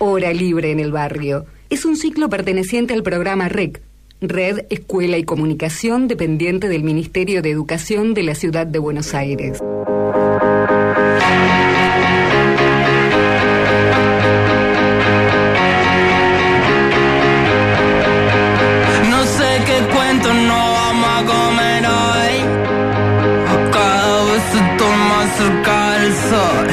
Hora Libre en el Barrio. Es un ciclo perteneciente al programa REC, Red, Escuela y Comunicación, dependiente del Ministerio de Educación de la Ciudad de Buenos Aires. No sé qué cuento no vamos a comer hoy. Cada vez estoy más cerca del sol.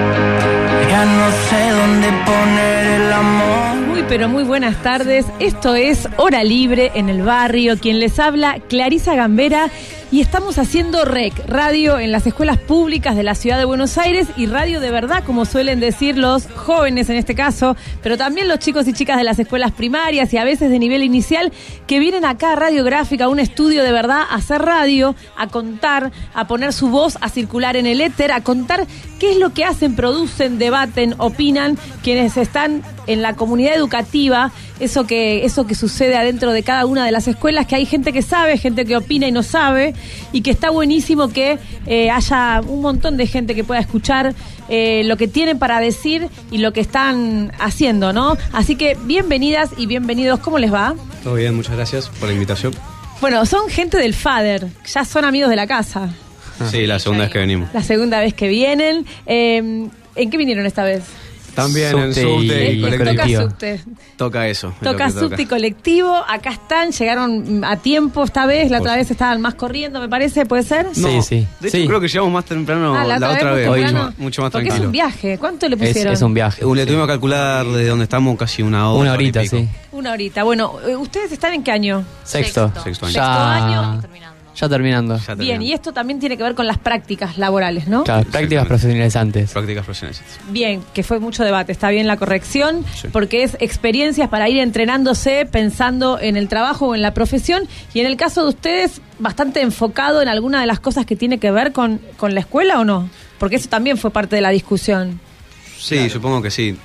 Ya no sé dónde poner el amor. Pero muy buenas tardes, esto es Hora Libre en el Barrio, quien les habla, Clarisa Gambera, y estamos haciendo REC, radio en las escuelas públicas de la Ciudad de Buenos Aires y radio de verdad, como suelen decir los jóvenes en este caso, pero también los chicos y chicas de las escuelas primarias y a veces de nivel inicial, que vienen acá a Radiográfica, a un estudio de verdad, a hacer radio, a contar, a poner su voz, a circular en el éter, a contar qué es lo que hacen, producen, debaten, opinan quienes están en la comunidad educativa, eso que sucede adentro de cada una de las escuelas, que hay gente que sabe, gente que opina y no sabe, y que está buenísimo que haya un montón de gente que pueda escuchar lo que tienen para decir y lo que están haciendo, ¿no? Así que bienvenidas y bienvenidos, ¿cómo les va? Todo bien, muchas gracias por la invitación. Bueno, son gente del FADER, ya son amigos de la casa. Sí, la segunda vez que venimos. La segunda vez que vienen. ¿En qué vinieron esta vez? También en subte y colectivo. Toca eso. Toca subte y colectivo. Acá están, llegaron a tiempo esta vez. La otra vez estaban más corriendo, me parece, ¿puede ser? No, sí. De hecho, creo que llegamos más temprano la otra vez. Hoy mucho más porque tranquilo. es un viaje. ¿Cuánto le pusieron? Es un viaje. Le tuvimos que calcular desde donde estamos casi una hora. Una horita, sí. Una horita. Bueno, ¿ustedes están en qué año? Sexto año. Sexto año. Ya terminando. Bien, y esto también tiene que ver con las prácticas laborales, ¿no? Claro, prácticas profesionalizantes. Prácticas profesionales. Bien, que fue mucho debate, está bien la corrección, porque es experiencias para ir entrenándose, pensando en el trabajo o en la profesión, y en el caso de ustedes, bastante enfocado en alguna de las cosas que tiene que ver con la escuela, ¿o no? Porque eso también fue parte de la discusión. Sí, claro. Supongo que sí.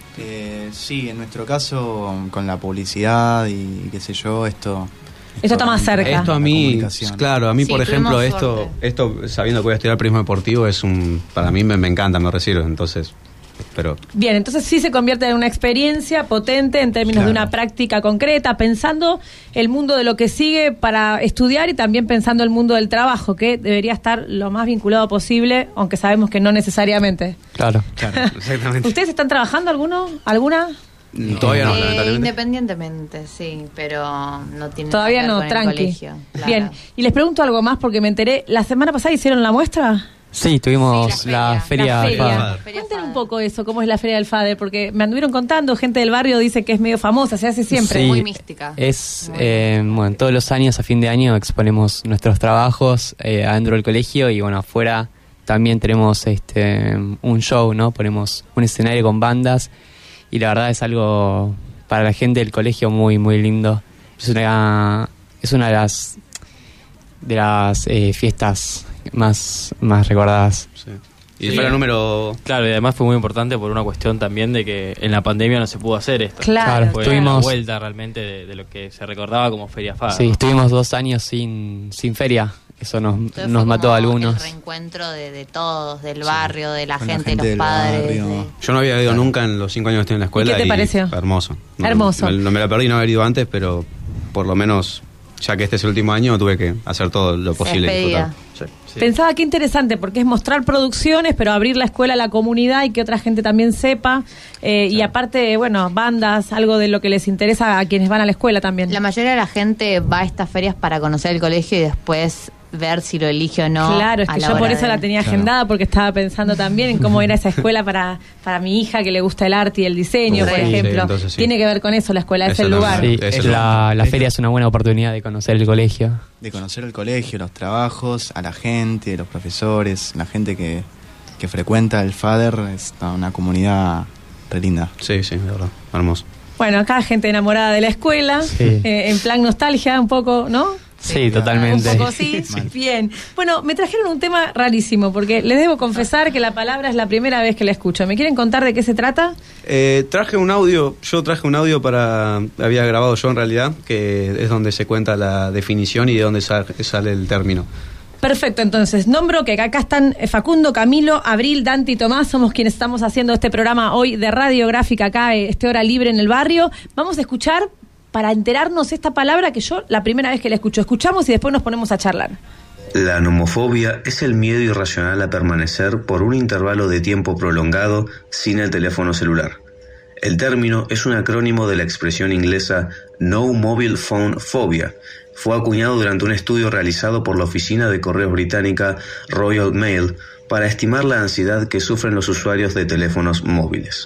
Sí, en nuestro caso, con la publicidad y qué sé yo, esto está más cerca. Esto a mí, claro, a mí Sí, por ejemplo, tuvimos esto sabiendo que voy a estudiar periodismo deportivo, para mí me encanta, me recibo, entonces, pero... Bien, entonces sí se convierte en una experiencia potente en términos de una práctica concreta, pensando el mundo de lo que sigue para estudiar y también pensando el mundo del trabajo, que debería estar lo más vinculado posible, aunque sabemos que no necesariamente. Claro, exactamente. ¿Ustedes están trabajando alguna? Todavía no, lamentablemente. Independientemente, sí, pero no tiene Todavía nada que no, ver con el tranqui. colegio, claro. Bien, y les pregunto algo más porque me enteré, ¿la semana pasada hicieron la muestra? Sí, tuvimos Sí, la feria. La feria. Feria Cuenten un FADER. poco eso, cómo es la feria del FADER, porque me anduvieron contando, gente del barrio dice que es medio famosa, se hace siempre. Sí, muy mística. Es, bueno, todos los años, a fin de año, exponemos nuestros trabajos adentro del colegio y, bueno, afuera también tenemos un show, ¿no? Ponemos un escenario con bandas y la verdad es algo para la gente del colegio muy, muy lindo. Es una de las fiestas más recordadas. Sí. Y fue el número... Claro, y además fue muy importante por una cuestión también de que en la pandemia no se pudo hacer esto. Claro, Fue estuvimos- una vuelta realmente de lo que se recordaba como Feria FADER. Sí, estuvimos 2 años sin feria. Eso Entonces nos fue mató a como algunos. el reencuentro de todos, del barrio, de la con la gente, gente los del padres. barrio. Yo no había ido nunca en los 5 años que estoy en la escuela. ¿Y qué te pareció? Hermoso. Hermoso. No me la perdí no haber ido antes, pero por lo menos, ya que este es el último año, tuve que hacer todo lo posible. y Despedida. disfrutar. Sí. Pensaba que interesante, porque es mostrar producciones, pero abrir la escuela a la comunidad y que otra gente también sepa. Y aparte, bueno, bandas, algo de lo que les interesa a quienes van a la escuela también. La mayoría de la gente va a estas ferias para conocer el colegio y después ver si lo elige o no. Claro, es a que la yo por hora eso de- la tenía agendada, porque estaba pensando también en cómo era esa escuela para mi hija que le gusta el arte y el diseño, por Sí, ejemplo. entonces sí. Tiene que ver con eso, la escuela es el lugar. Sí, Eso es la feria es una buena oportunidad de conocer el colegio. de conocer el colegio, los trabajos, a la gente, los profesores, la gente que frecuenta el FADER, es una comunidad re linda. Sí, de verdad. Hermoso. Bueno, acá gente enamorada de la escuela, Sí. en plan nostalgia un poco, ¿no? Sí, totalmente. Un poco sí. Mal. Bien. Bueno, me trajeron un tema rarísimo, porque les debo confesar que la palabra es la primera vez que la escucho. ¿Me quieren contar de qué se trata? Traje un audio había grabado yo en realidad, que es donde se cuenta la definición y de dónde sale el término. Perfecto, entonces, nombro que acá están Facundo, Camilo, Abril, Dante y Tomás, somos quienes estamos haciendo este programa hoy de radiográfica acá, Hora Libre en el Barrio. Vamos a escuchar, para enterarnos esta palabra que yo la primera vez que la escucho, escuchamos y después nos ponemos a charlar. La nomofobia es el miedo irracional a permanecer por un intervalo de tiempo prolongado sin el teléfono celular. El término es un acrónimo de la expresión inglesa No Mobile Phone Phobia. Fue acuñado durante un estudio realizado por la oficina de correos británica Royal Mail para estimar la ansiedad que sufren los usuarios de teléfonos móviles.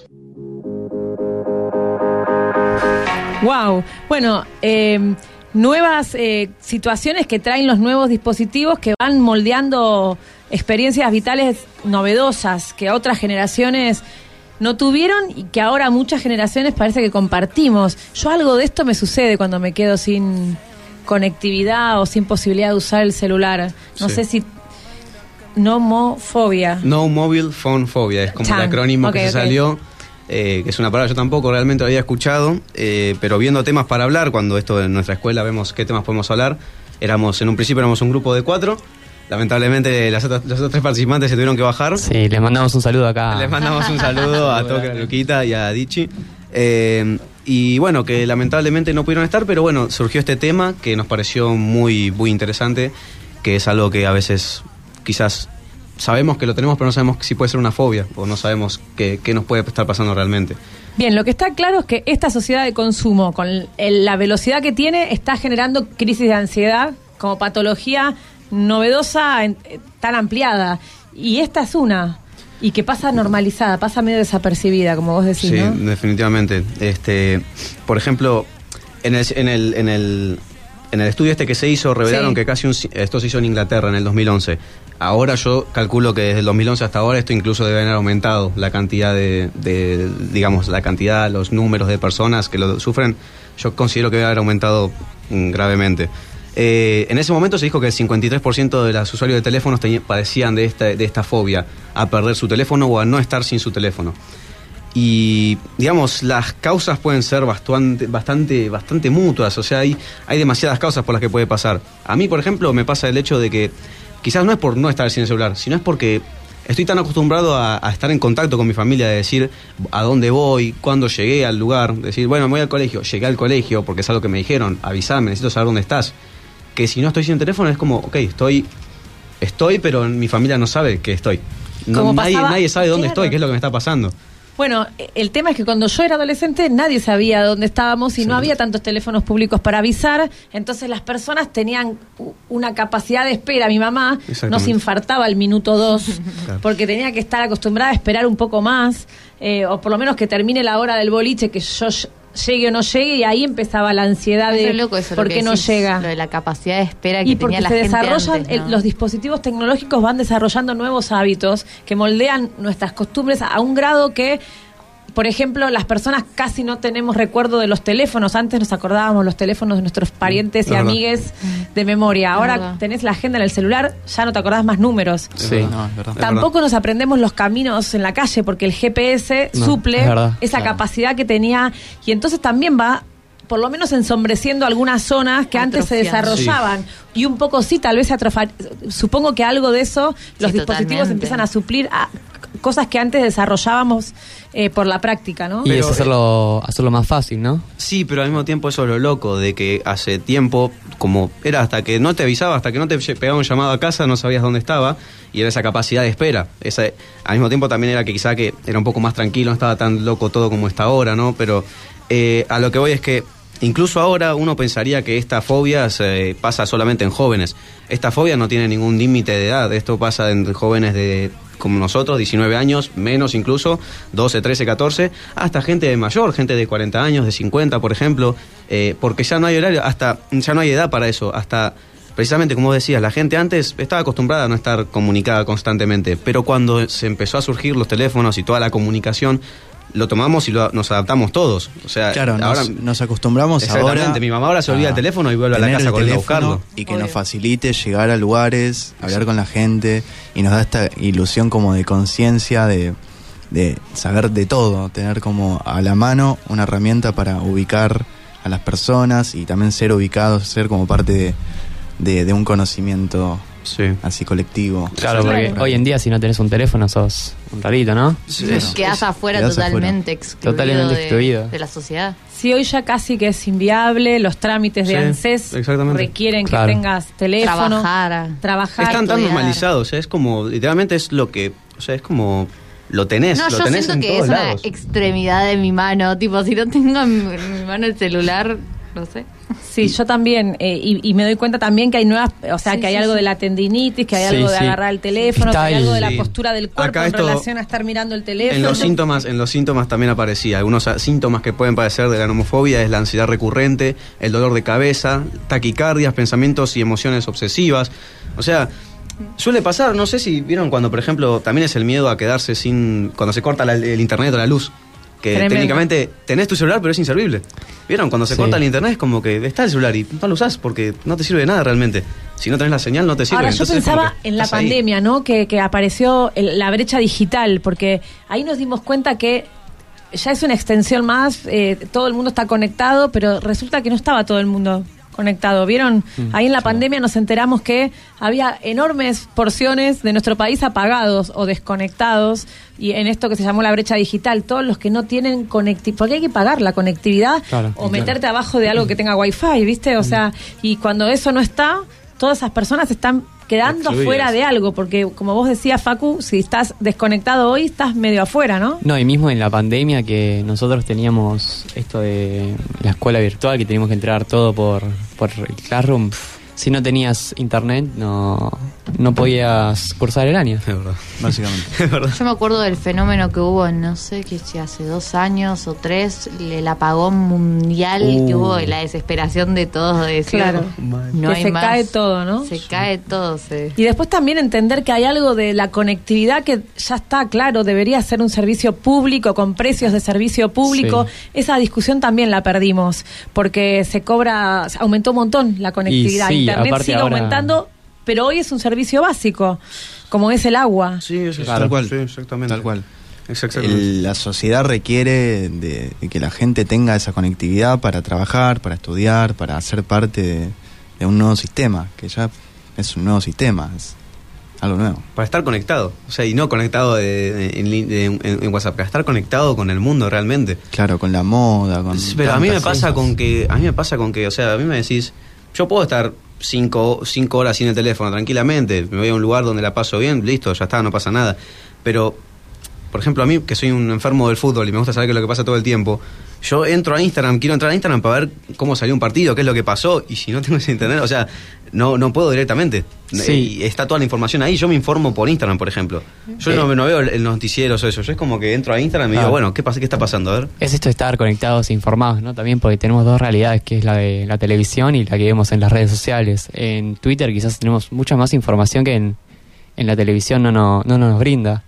Wow, bueno, nuevas situaciones que traen los nuevos dispositivos que van moldeando experiencias vitales novedosas que otras generaciones no tuvieron y que ahora muchas generaciones parece que compartimos. Yo algo de esto me sucede cuando me quedo sin conectividad o sin posibilidad de usar el celular. No sé si... Nomofobia. No Mobile Phone Phobia, es como el acrónimo que se salió, que es una palabra que yo tampoco realmente había escuchado, pero viendo temas para hablar, cuando esto en nuestra escuela vemos qué temas podemos hablar, en un principio éramos un grupo de 4. Lamentablemente los otros 3 participantes se tuvieron que bajar. Sí, les mandamos un saludo acá. Les mandamos un saludo a Toca, a Luquita y a Dichi. Y bueno, que lamentablemente no pudieron estar, pero bueno, surgió este tema que nos pareció muy, muy interesante, que es algo que a veces quizás sabemos que lo tenemos, pero no sabemos si puede ser una fobia, o no sabemos qué nos puede estar pasando realmente. Bien, lo que está claro es que esta sociedad de consumo, con la velocidad que tiene, está generando crisis de ansiedad como patología novedosa, tan ampliada, y esta es una, y que pasa normalizada, pasa medio desapercibida, como vos decís, sí, ¿no? Definitivamente. Por ejemplo, en el estudio que se hizo, revelaron que esto se hizo en Inglaterra en el 2011. Ahora yo calculo que desde el 2011 hasta ahora esto incluso debe haber aumentado la cantidad los números de personas que lo sufren. Yo considero que debe haber aumentado gravemente. En ese momento se dijo que el 53% de los usuarios de teléfonos padecían de esta fobia a perder su teléfono o a no estar sin su teléfono. Y, digamos, las causas pueden ser bastante mutuas, o sea, hay demasiadas causas por las que puede pasar. A mí, por ejemplo, me pasa el hecho de que quizás no es por no estar sin el celular, sino es porque estoy tan acostumbrado a estar en contacto con mi familia, de decir a dónde voy, cuándo llegué al lugar, decir, bueno, me voy al colegio, llegué al colegio porque es algo que me dijeron, avísame, necesito saber dónde estás. Que si no estoy sin el teléfono es como, ok, estoy, pero mi familia no sabe que estoy. Nadie sabe dónde estoy, qué es lo que me está pasando. Bueno, el tema es que cuando yo era adolescente nadie sabía dónde estábamos y no había tantos teléfonos públicos para avisar, entonces las personas tenían una capacidad de espera. Mi mamá nos infartaba al minuto 2 claro, porque tenía que estar acostumbrada a esperar un poco más, o por lo menos que termine la hora del boliche, que yo llegue o no llegue, y ahí empezaba la ansiedad de por qué no llega. Lo de la capacidad de espera que tenía la gente. Y porque se desarrollan, antes, ¿no? Los dispositivos tecnológicos van desarrollando nuevos hábitos que moldean nuestras costumbres a un grado que, por ejemplo, las personas casi no tenemos recuerdo de los teléfonos. Antes nos acordábamos los teléfonos de nuestros parientes y amigues de memoria. Ahora tenés la agenda en el celular, ya no te acordás más números. Sí, no, es verdad. Tampoco nos aprendemos los caminos en la calle porque el GPS suple esa capacidad que tenía, y entonces también va por lo menos ensombreciendo algunas zonas que antes se desarrollaban. Y un poco tal vez supongo que algo de eso los dispositivos empiezan a suplir a cosas que antes desarrollábamos por la práctica, ¿no? Y es hacerlo más fácil, ¿no? Sí, pero al mismo tiempo eso es lo loco, de que hace tiempo, como era hasta que no te avisaba, hasta que no te pegaba un llamado a casa, no sabías dónde estaba, y era esa capacidad de espera. Al mismo tiempo también era que quizá que era un poco más tranquilo, no estaba tan loco todo como está ahora, ¿no? Pero a lo que voy es que incluso ahora uno pensaría que esta fobia pasa solamente en jóvenes. Esta fobia no tiene ningún límite de edad. Esto pasa en jóvenes como nosotros, 19 años, menos incluso, 12, 13, 14, hasta gente de mayor, gente de 40 años, de 50, por ejemplo, porque ya no hay horario, ya no hay edad para eso. Hasta, precisamente como decías, la gente antes estaba acostumbrada a no estar comunicada constantemente, pero cuando se empezó a surgir los teléfonos y toda la comunicación, lo tomamos y nos adaptamos todos. O sea, claro, ahora nos acostumbramos. Exactamente, ahora mi mamá ahora se olvida el teléfono y vuelve a la casa corriendo a buscarlo. Y que nos facilite llegar a lugares, hablar con la gente, y nos da esta ilusión como de conciencia, de saber de todo, tener como a la mano una herramienta para ubicar a las personas y también ser ubicados, ser como parte de un conocimiento así colectivo. Claro, porque hoy en día si no tenés un teléfono sos un rarito, ¿no? Quedás afuera totalmente excluido de la sociedad. Sí, hoy ya casi que es inviable, los trámites de ANSES requieren que tengas teléfono, trabajar. Están tan normalizados, es como, literalmente es lo que, o sea, es como, lo tenés yo en siento que todos es lados. una extremidad de mi mano, tipo, si no tengo en mi mano el celular, no sé. Sí, yo también, y me doy cuenta también que hay nuevas, o sea, que hay algo de la tendinitis, que hay algo de agarrar el teléfono, que hay algo de la postura del cuerpo en relación a estar mirando el teléfono. En los síntomas también aparecía, algunos síntomas que pueden padecer de la nomofobia es la ansiedad recurrente, el dolor de cabeza, taquicardias, pensamientos y emociones obsesivas, o sea, suele pasar, no sé si vieron cuando, por ejemplo, también es el miedo a quedarse cuando se corta el internet o la luz. Que tremendo. Técnicamente tenés tu celular pero es inservible. ¿Vieron? Cuando se corta el internet es como que está el celular y no lo usás porque no te sirve de nada realmente. Si no tenés la señal no te sirve. Ahora yo pensaba en la pandemia, ¿no? Que apareció la brecha digital, porque ahí nos dimos cuenta que ya es una extensión más, todo el mundo está conectado, pero resulta que no estaba todo el mundo conectado. ¿Vieron? Ahí en la pandemia nos enteramos que había enormes porciones de nuestro país apagados o desconectados, y en esto que se llamó la brecha digital, todos los que no tienen conectividad, porque hay que pagar la conectividad o meterte abajo de algo que tenga wifi, ¿viste? O sea, y cuando eso no está, todas esas personas están quedando afuera de algo, porque como vos decías, Facu, si estás desconectado hoy, estás medio afuera, ¿no? No, y mismo en la pandemia que nosotros teníamos esto de la escuela virtual, que teníamos que entregar todo por el Classroom. Si no tenías internet, no podías cursar el año. Es verdad. Básicamente. Es verdad. Yo me acuerdo del fenómeno que hubo, no sé, que hace 2 años o 3, el apagón mundial, que hubo la desesperación de todos de decir, no que hay se más. cae todo, ¿no? Se cae todo. Y después también entender que hay algo de la conectividad que ya está claro, debería ser un servicio público, con precios de servicio público. Esa discusión también la perdimos, porque aumentó un montón la conectividad. Internet sigue aumentando, pero hoy es un servicio básico, como es el agua. Sí, eso es tal cual. Sí, exactamente. Tal cual. Exactamente. La sociedad requiere de que la gente tenga esa conectividad para trabajar, para estudiar, para ser parte de un nuevo sistema, que ya es un nuevo sistema, es algo nuevo. Para estar conectado, o sea, y no conectado en WhatsApp, para estar conectado con el mundo realmente. Claro, con la moda, con... Pero a mí me pasa con que, o sea, a mí me decís, yo puedo estar 5 horas sin el teléfono tranquilamente, me voy a un lugar donde la paso bien, listo, ya está, no pasa nada. Pero, por ejemplo, a mí, que soy un enfermo del fútbol y me gusta saber qué es lo que pasa todo el tiempo, yo quiero entrar a Instagram para ver cómo salió un partido, qué es lo que pasó, y si no tengo ese internet, o sea, no puedo directamente. Sí. Está toda la información ahí, yo me informo por Instagram, por ejemplo. Yo no veo el noticiero o eso, yo es como que entro a Instagram y digo, bueno, ¿qué está pasando? A ver. Es esto de estar conectados e informados, ¿no? También porque tenemos 2 realidades, que es la de la televisión y la que vemos en las redes sociales. En Twitter quizás tenemos mucha más información que en la televisión no nos brinda.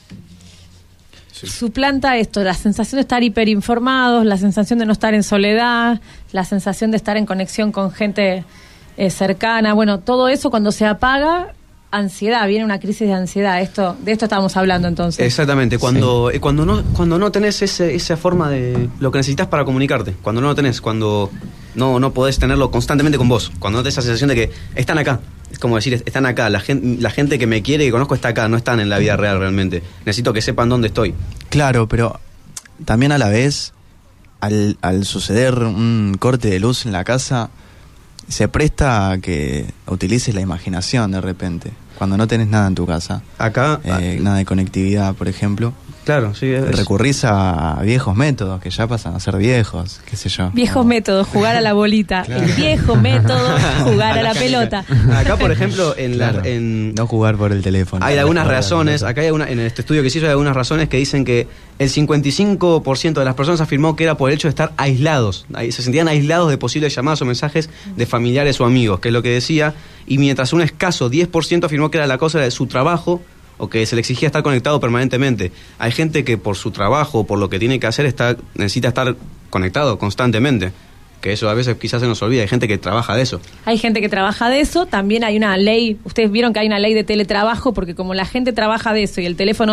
Suplanta esto, la sensación de estar hiperinformados, la sensación de no estar en soledad, la sensación de estar en conexión con gente cercana. Bueno, todo eso cuando se apaga, ansiedad, viene una crisis de ansiedad. De esto estábamos hablando entonces. Exactamente, cuando no tenés esa forma de lo que necesitas para comunicarte, cuando no lo tenés, cuando no podés tenerlo constantemente con vos, cuando no tenés esa sensación de que están acá. Es como decir, están acá, la gente que me quiere y que conozco está acá, no están en la vida real realmente. Necesito que sepan dónde estoy. Claro, pero también a la vez, al suceder un corte de luz en la casa, se presta a que utilices la imaginación de repente, cuando no tenés nada en tu casa. Acá... nada de conectividad, por ejemplo. Claro, sí. Recurrís a viejos métodos que ya pasan a ser viejos, qué sé yo. Viejos métodos, jugar a la bolita. Claro. El viejo método, jugar a la pelota. Acá, por ejemplo, no jugar por el teléfono. Hay algunas razones, acá en este estudio que se hizo hay algunas razones que dicen que el 55% de las personas afirmó que era por el hecho de estar aislados. Se sentían aislados de posibles llamadas o mensajes de familiares o amigos, que es lo que decía. Y mientras un escaso 10% afirmó que era la cosa de su trabajo, o que se le exigía estar conectado permanentemente. Hay gente que por su trabajo o por lo que tiene que hacer necesita estar conectado constantemente, que eso a veces quizás se nos olvida. Hay gente que trabaja de eso. Hay gente que trabaja de eso, también hay una ley, ustedes vieron que hay una ley de teletrabajo, porque como la gente trabaja de eso y el teléfono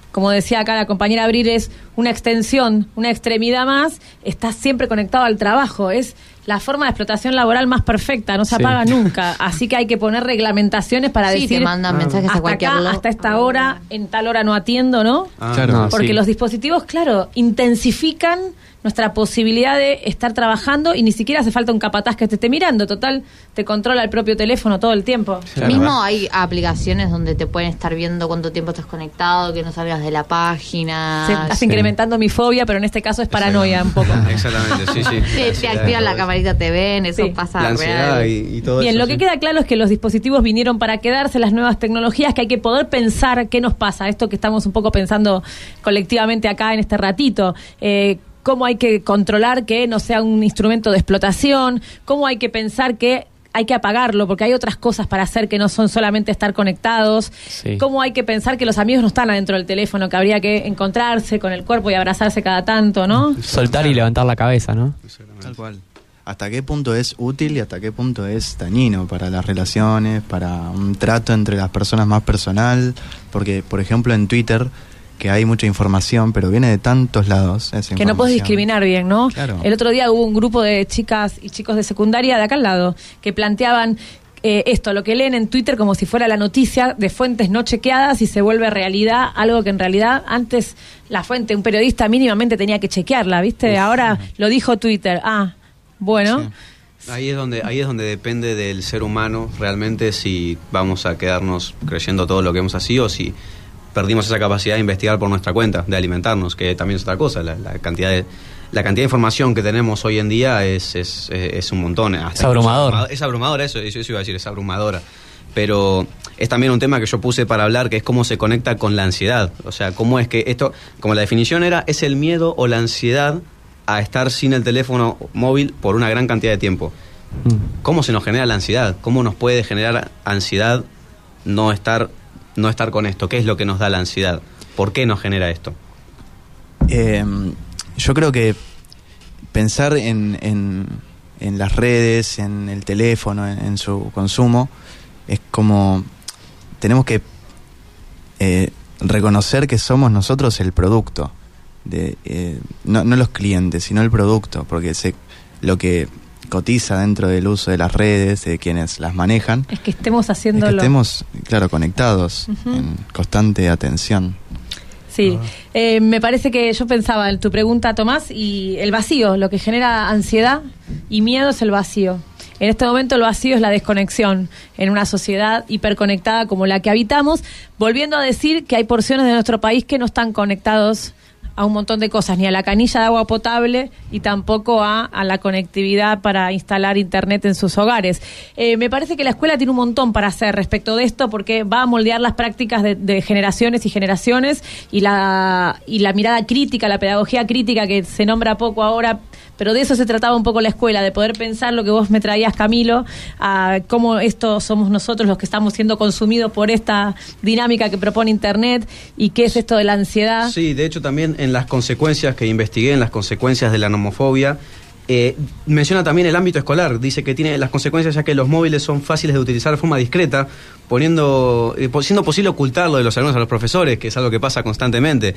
como decía acá la compañera Abril, es una extensión, una extremidad más, estás siempre conectado al trabajo, es la forma de explotación laboral más perfecta, no se apaga nunca, así que hay que poner reglamentaciones para decir, te mandan mensajes hasta a cualquier acá, lado. hasta esta hora, en tal hora no atiendo, ¿no? Claro. Porque los dispositivos, claro, intensifican nuestra posibilidad de estar trabajando y ni siquiera hace falta un capataz que te esté mirando, total, te controla el propio teléfono todo el tiempo. Claro. Mismo hay aplicaciones donde te pueden estar viendo cuánto tiempo estás conectado, que no salgas de la página. Estás incrementando mi fobia, pero en este caso es paranoia un poco. Exactamente, sí. Te activan la camarita, te ven, eso Sí. pasa La ansiedad real. y todo Bien, eso. lo que queda claro es que los dispositivos vinieron para quedarse, las nuevas tecnologías, que hay que poder pensar qué nos pasa, esto que estamos un poco pensando colectivamente acá en este ratito. Cómo hay que controlar que no sea un instrumento de explotación, cómo hay que pensar que hay que apagarlo, porque hay otras cosas para hacer que no son solamente estar conectados. Sí. Cómo hay que pensar que los amigos no están adentro del teléfono, que habría que encontrarse con el cuerpo y abrazarse cada tanto, ¿no? Soltar y levantar la cabeza, ¿no? Tal cual. ¿Hasta qué punto es útil y hasta qué punto es dañino para las relaciones, para un trato entre las personas más personal? Porque, por ejemplo, en Twitter, que hay mucha información, pero viene de tantos lados esa Que no puedes información. discriminar bien, ¿no? Claro. El otro día hubo un grupo de chicas y chicos de secundaria de acá al lado que planteaban esto, lo que leen en Twitter como si fuera la noticia de fuentes no chequeadas y se vuelve realidad, algo que en realidad antes la fuente, un periodista mínimamente tenía que chequearla, ¿viste? Ahora lo dijo Twitter. Bueno. Sí. Ahí es donde depende del ser humano realmente si vamos a quedarnos creyendo todo lo que vemos así o si perdimos esa capacidad de investigar por nuestra cuenta, de alimentarnos, que también es otra cosa. La cantidad de información que tenemos hoy en día es un montón. Es abrumador. Es abrumadora, eso iba a decir, es abrumadora. Pero es también un tema que yo puse para hablar, que es cómo se conecta con la ansiedad. O sea, cómo es que esto, como la definición era, es el miedo o la ansiedad a estar sin el teléfono móvil por una gran cantidad de tiempo. ¿Cómo se nos genera la ansiedad? ¿Cómo nos puede generar ansiedad no estar con esto? ¿Qué es lo que nos da la ansiedad? ¿Por qué nos genera esto? Yo creo que pensar en las redes, en el teléfono, en su consumo, es como tenemos que reconocer que somos nosotros el producto, no los clientes, sino el producto, porque lo que cotiza dentro del uso de las redes, de quienes las manejan, Es que estemos haciéndolo. es que estemos, claro, conectados, en constante atención. Sí, me parece que yo pensaba en tu pregunta, Tomás, y el vacío, lo que genera ansiedad y miedo es el vacío. En este momento el vacío es la desconexión en una sociedad hiperconectada como la que habitamos, volviendo a decir que hay porciones de nuestro país que no están conectados a un montón de cosas, ni a la canilla de agua potable y tampoco a la conectividad para instalar internet en sus hogares. Me parece que la escuela tiene un montón para hacer respecto de esto, porque va a moldear las prácticas de generaciones y generaciones y la mirada crítica, la pedagogía crítica que se nombra poco ahora, pero de eso se trataba un poco la escuela, de poder pensar lo que vos me traías, Camilo, a cómo esto somos nosotros los que estamos siendo consumidos por esta dinámica que propone Internet y qué es esto de la ansiedad. Sí, de hecho también en las consecuencias que investigué, en las consecuencias de la nomofobia, menciona también el ámbito escolar. Dice que tiene las consecuencias ya que los móviles son fáciles de utilizar de forma discreta, siendo posible ocultarlo de los alumnos a los profesores, que es algo que pasa constantemente.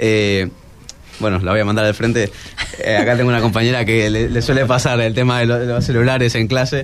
Bueno, la voy a mandar al frente. Acá tengo una compañera que le suele pasar el tema de los celulares en clase.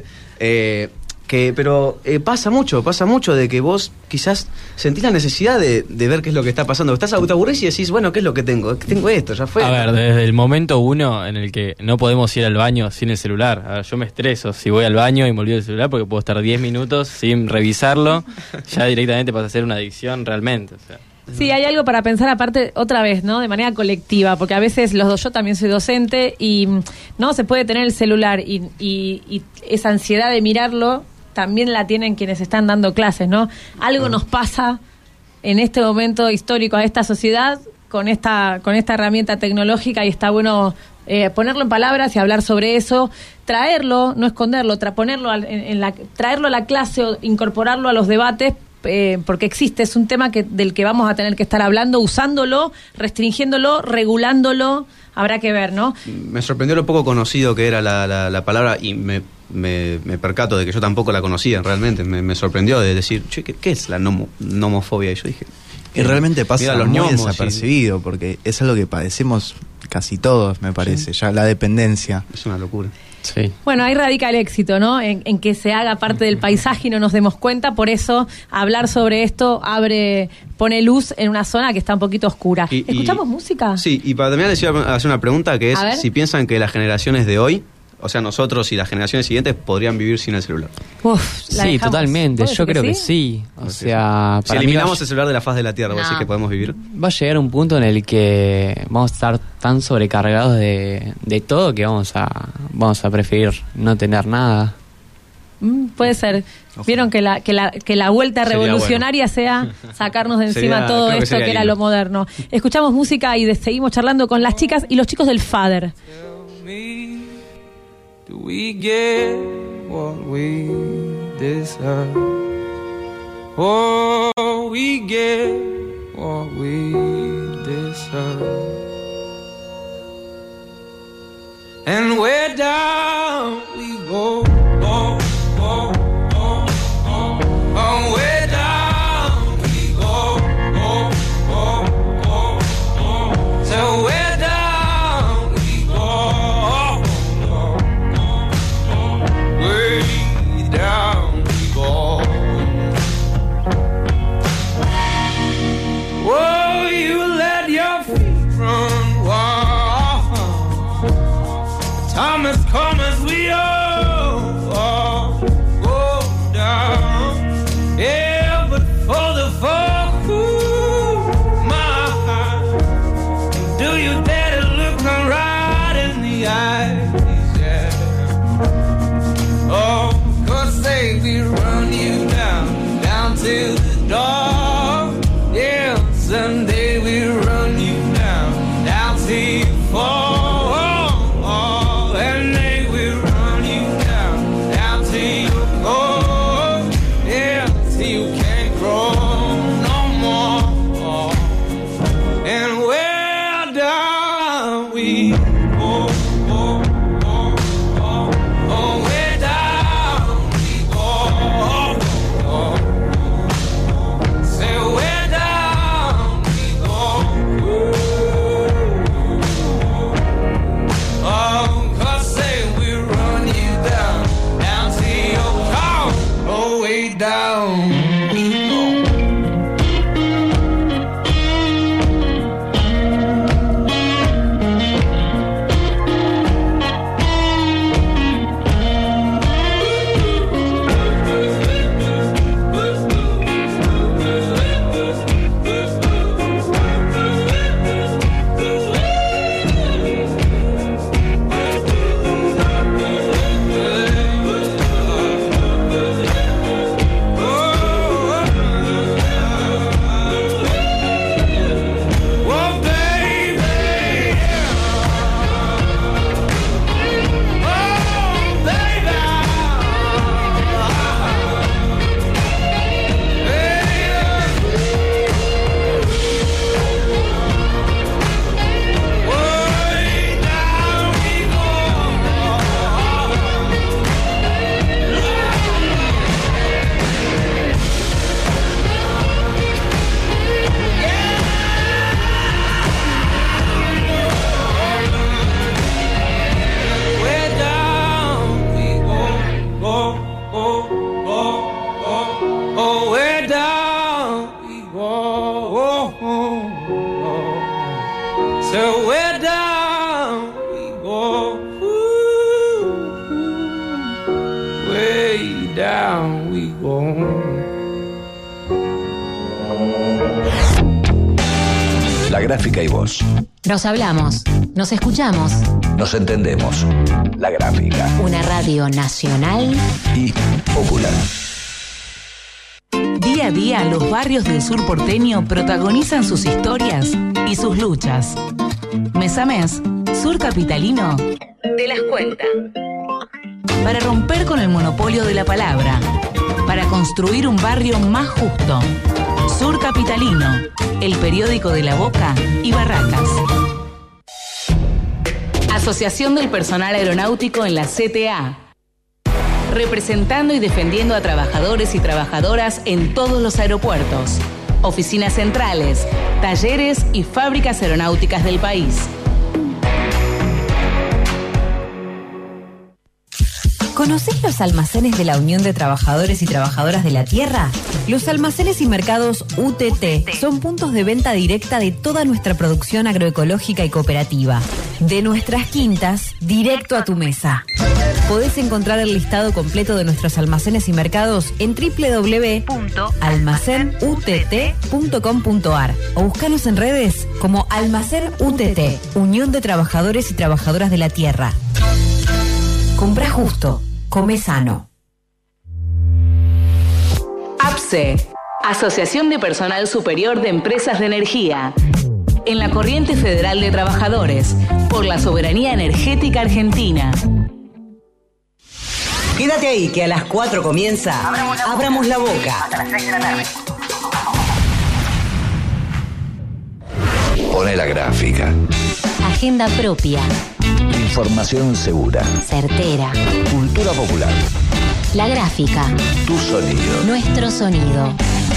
Pero pasa mucho de que vos quizás sentís la necesidad de ver qué es lo que está pasando. Te aburrís y decís, bueno, ¿qué es lo que tengo? Tengo esto, ya fue. A ver, desde el momento uno en el que no podemos ir al baño sin el celular. A ver, yo me estreso si voy al baño y me olvido el celular porque puedo estar 10 minutos sin revisarlo. Ya directamente pasa a ser una adicción realmente. O sea. Sí, hay algo para pensar aparte otra vez, ¿no? De manera colectiva, porque a veces yo también soy docente y no se puede tener el celular y esa ansiedad de mirarlo también la tienen quienes están dando clases, ¿no? Algo nos pasa en este momento histórico a esta sociedad con esta herramienta tecnológica y está bueno ponerlo en palabras y hablar sobre eso, traerlo, no esconderlo, traerlo a la clase o incorporarlo a los debates. Porque existe, es un tema del que vamos a tener que estar hablando, usándolo, restringiéndolo, regulándolo, habrá que ver, ¿no? Me sorprendió lo poco conocido que era la palabra y me percato de que yo tampoco la conocía realmente. Me sorprendió de decir, che, ¿qué es la nomofobia? Y yo dije, Y realmente pasa Mira, los muy gnomos, desapercibido, porque es algo que padecemos casi todos, me parece, ya la dependencia. Es una locura. Sí. Bueno, ahí radica el éxito, ¿no? En que se haga parte del paisaje y no nos demos cuenta. Por eso, hablar sobre esto pone luz en una zona que está un poquito oscura. ¿Escuchamos música? Sí, y para terminar les iba a hacer una pregunta que es A ver. si piensan que las generaciones de hoy, o sea, nosotros y las generaciones siguientes, podrían vivir sin el celular. Sí, totalmente. Yo creo que sí. O sea, Si para mí eliminamos el celular de la faz de la Tierra, ¿vos decís que podemos vivir? va a llegar un punto en el que vamos a estar tan sobrecargados de todo que vamos a preferir no tener nada. Puede ser. Vieron que la vuelta Sería revolucionaria sea sacarnos de encima Sería- todo creo que esto sería que era lindo. lo moderno. Escuchamos música y seguimos charlando con las chicas y los chicos del Father. Do we get what we deserve? Oh, we get what we deserve. And where down we go, oh, oh, oh, oh, oh, where down we go, oh, oh, oh, oh, so where down we go, way down we go. Oh, you let your feet run wild. Time has come as we all go down. Yeah, but for the folk who mind, do you dare to look them right in the eyes? Yeah. Oh, 'cause they will run you down to the door. Yeah, someday we'll run you down till you fall. And they will run you down till you go. Yeah, till you can't grow no more. And where down we go, oh, oh, oh, oh, where down we go, oh, oh. Say where down we go, oh, 'cause say we run you down till you come, oh, way down we go. Oh, baby, oh, baby, way down we Where down we go, oh, oh, oh, oh, where down we go, oh, oh. So where down we go, way down we go. La Gráfica y vos. Nos hablamos, nos escuchamos. Nos entendemos. La Gráfica Una radio nacional y popular. Día a día, los barrios del sur porteño protagonizan sus historias y sus luchas. Mes a mes, Sur Capitalino te las cuenta. Para romper con el monopolio de la palabra, para construir un barrio más justo. Sur Capitalino, el periódico de La Boca y Barracas. Asociación del Personal Aeronáutico en la CTA. Representando y defendiendo a trabajadores y trabajadoras en todos los aeropuertos. oficinas centrales, talleres y fábricas aeronáuticas del país. ¿Conocés los almacenes de la Unión de Trabajadores y Trabajadoras de la Tierra? Los almacenes y mercados UTT son puntos de venta directa de toda nuestra producción agroecológica y cooperativa. De nuestras quintas, directo a tu mesa. Podés encontrar el listado completo de nuestros almacenes y mercados en www.almacenutt.com.ar o buscanos en redes como Almacén UTT, Unión de Trabajadores y Trabajadoras de la Tierra. Comprá justo, come sano. APSE, Asociación de Personal Superior de Empresas de Energía. En la Corriente Federal de Trabajadores, por la soberanía energética argentina. Quédate ahí que a las 4 comienza Abramos la Boca. Hasta las 6 de la tarde. Pone la gráfica. Agenda propia. Información segura. Certera. Cultura popular. La gráfica. Tu sonido. Nuestro sonido.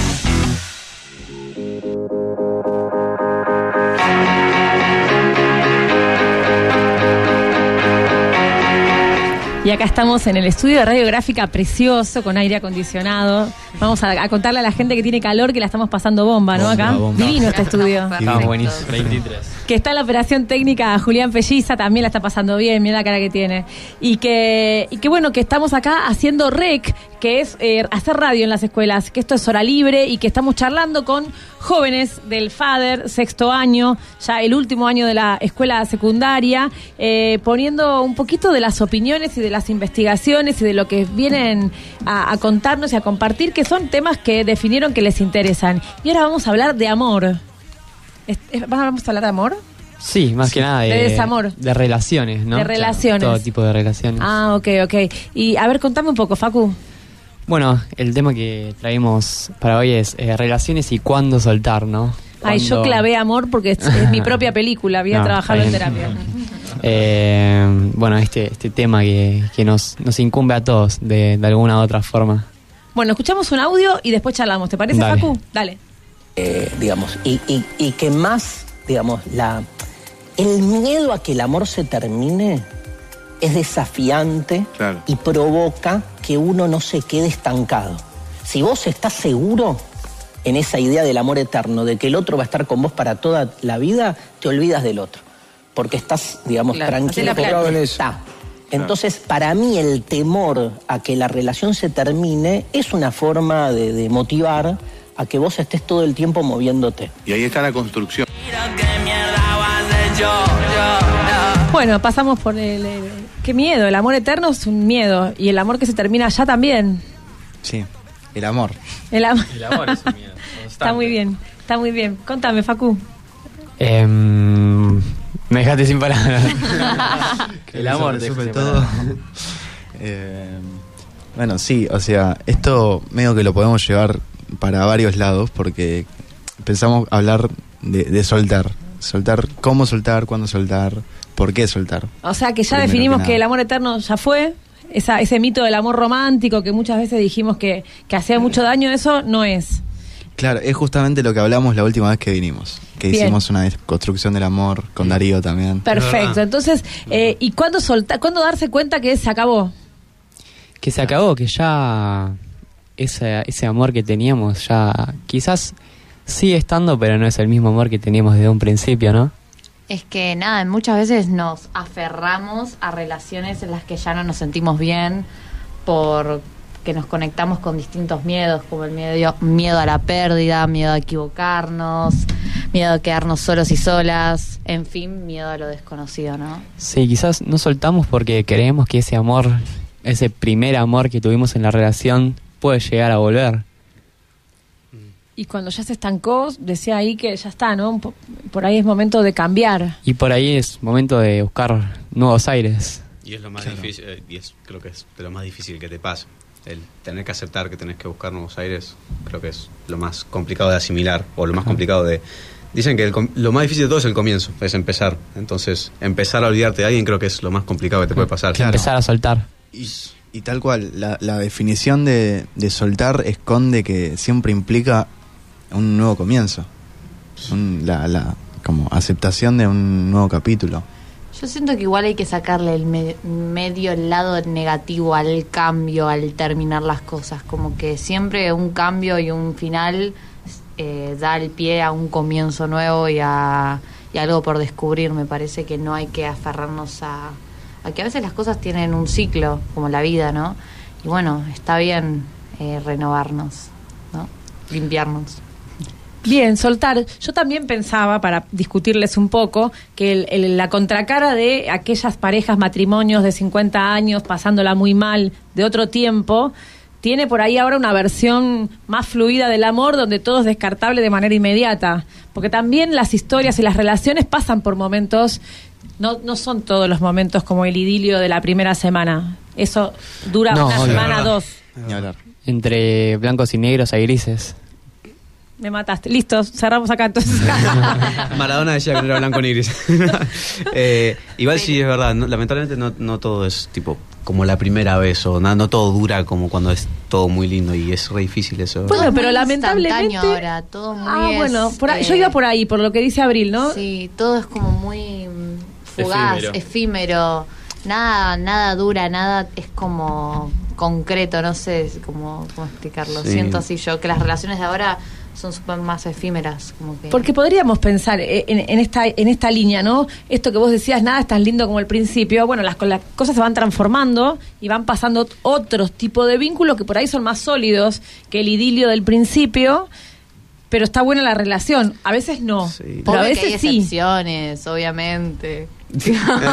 Y acá estamos en el estudio de radiográfica precioso, con aire acondicionado. Vamos a contarle a la gente que tiene calor que la estamos pasando bomba, ¿no? Acá. Bomba. Divino este estudio. Está buenísimo. 23. Que está en la operación técnica Julián Pelliza, también la está pasando bien, mira la cara que tiene. Y que bueno, que estamos acá haciendo REC, que es hacer radio en las escuelas, que esto es hora libre y que estamos charlando con jóvenes del FADER, sexto año, ya el último año de la escuela secundaria, poniendo un poquito de las opiniones y de las investigaciones y de lo que vienen a contarnos y a compartir, que son temas que definieron que les interesan. Y ahora vamos a hablar de amor. ¿Vamos a hablar de amor? Sí, más que nada de desamor. De relaciones, ¿no? De relaciones. Todo tipo de relaciones. Ah, ok. Y a ver, contame un poco, Facu. Bueno, el tema que traemos para hoy es relaciones y cuándo soltar, ¿no? Ay, yo clavé amor porque es mi propia película, voy a trabajarlo en terapia. Bueno, este tema que nos incumbe a todos de alguna u otra forma. Bueno, escuchamos un audio y después charlamos, ¿te parece, Dale. Facu? Dale. Digamos, y que más, digamos, el miedo a que el amor se termine es desafiante. Claro. Y provoca que uno no se quede estancado. Si vos estás seguro en esa idea del amor eterno, de que el otro va a estar con vos para toda la vida, te olvidas del otro. Porque estás, digamos, Claro, tranquilo. hacé la plata. Porque está. Entonces, para mí, el temor a que la relación se termine es una forma de motivar a que vos estés todo el tiempo moviéndote. Y ahí está la construcción. Bueno, pasamos por qué miedo, el amor eterno es un miedo y el amor que se termina allá también. Sí, el amor. El amor es un miedo. está muy bien. Contame, Facu. Me dejaste sin palabras. El amor sobre todo. Bueno, sí, o sea, esto medio que lo podemos llevar para varios lados porque empezamos a hablar de soltar. Soltar, cómo soltar, cuándo soltar, por qué soltar. O sea que ya Primero definimos que que el nada. amor eterno ya fue. Ese mito del amor romántico que muchas veces dijimos que hacía mucho daño, eso no es. Claro, es justamente lo que hablamos la última vez que vinimos. Que Bien. hicimos una construcción del amor con Darío también. Perfecto. Entonces, ¿y cuándo cuándo darse cuenta que se acabó? Que se acabó, que ya ese amor que teníamos ya quizás sigue estando, pero no es el mismo amor que teníamos desde un principio, ¿no? Es que nada, muchas veces nos aferramos a relaciones en las que ya no nos sentimos bien porque nos conectamos con distintos miedos, como el miedo a la pérdida, miedo a equivocarnos, miedo a quedarnos solos y solas, en fin, miedo a lo desconocido, ¿no? Sí, quizás no soltamos porque creemos que ese amor, ese primer amor que tuvimos en la relación puede llegar a volver. Y cuando ya se estancó, decía ahí que ya está, ¿no? Por ahí es momento de cambiar. Y por ahí es momento de buscar nuevos aires. Y es lo más difícil, creo que es de lo más difícil que te pasa. El tener que aceptar que tenés que buscar nuevos aires, creo que es lo más complicado de asimilar, o lo más complicado de... Dicen que lo más difícil de todo es el comienzo, es empezar. Entonces, empezar a olvidarte de alguien creo que es lo más complicado que te puede pasar. Claro. Empezar a soltar. Y tal cual, la definición de soltar esconde que siempre implica un nuevo comienzo, la como aceptación de un nuevo capítulo. Yo siento que igual hay que sacarle el lado negativo al cambio, al terminar las cosas. Como que siempre un cambio y un final da el pie a un comienzo nuevo y a algo por descubrir. Me parece que no hay que aferrarnos a que a veces las cosas tienen un ciclo, como la vida, ¿no? Y bueno, está bien renovarnos, ¿no? Limpiarnos. Bien, soltar. Yo también pensaba, para discutirles un poco, que la contracara de aquellas parejas, matrimonios de 50 años, pasándola muy mal, de otro tiempo, tiene por ahí ahora una versión más fluida del amor, donde todo es descartable de manera inmediata. Porque también las historias y las relaciones pasan por momentos, no son todos los momentos como el idilio de la primera semana. Eso dura una semana, dos. Ni hablar. Entre blancos y negros hay grises. Me mataste. Listo, cerramos acá entonces. Maradona decía que no era blanco ni gris. Igual sí es verdad, lamentablemente no todo es tipo como la primera vez, o no todo dura como cuando es todo muy lindo, y es re difícil eso. Bueno, pero lamentablemente ahora, todo muy bueno, yo iba por ahí, por lo que dice Abril, ¿no? Sí, todo es como muy fugaz, efímero. Nada dura, nada es como concreto, no sé cómo explicarlo. Sí. Siento así yo, que las relaciones de ahora son súper más efímeras. Como que... Porque podríamos pensar en esta línea, ¿no? Esto que vos decías, nada es tan lindo como el principio. Bueno, las cosas se van transformando y van pasando otros tipos de vínculos que por ahí son más sólidos que el idilio del principio, pero está buena la relación. A veces no, sí. Pero a veces hay excepciones, obviamente. Sí.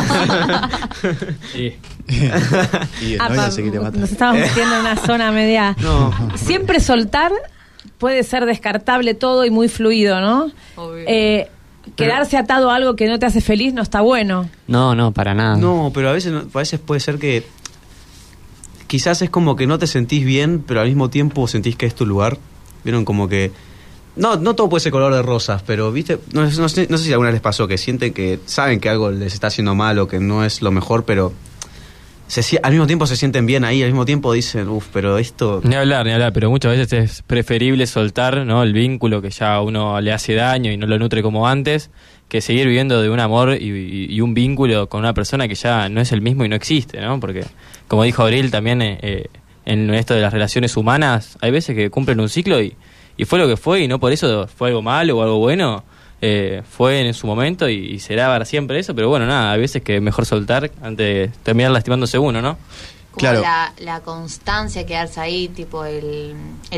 Y el novio se quiere matar. Nos estamos metiendo en una zona media. No. Siempre soltar puede ser descartable todo y muy fluido, ¿no? Quedarse atado a algo que no te hace feliz no está bueno. No, para nada. No, pero a veces puede ser que quizás es como que no te sentís bien, pero al mismo tiempo sentís que es tu lugar. Vieron como que no todo puede ser color de rosas, pero viste, no sé si alguna vez les pasó que sienten que saben que algo les está haciendo mal o que no es lo mejor, pero al mismo tiempo se sienten bien ahí, al mismo tiempo dicen, pero esto... Ni hablar, pero muchas veces es preferible soltar, ¿no?, el vínculo que ya a uno le hace daño y no lo nutre como antes, que seguir viviendo de un amor y un vínculo con una persona que ya no es el mismo y no existe, ¿no? Porque, como dijo Abril también, en esto de las relaciones humanas, hay veces que cumplen un ciclo y fue lo que fue, y no por eso fue algo malo o algo bueno. Fue en su momento y será para siempre eso, pero bueno, nada, hay veces que es mejor soltar antes de terminar lastimándose uno, ¿no? Como claro. La constancia, quedarse ahí, tipo el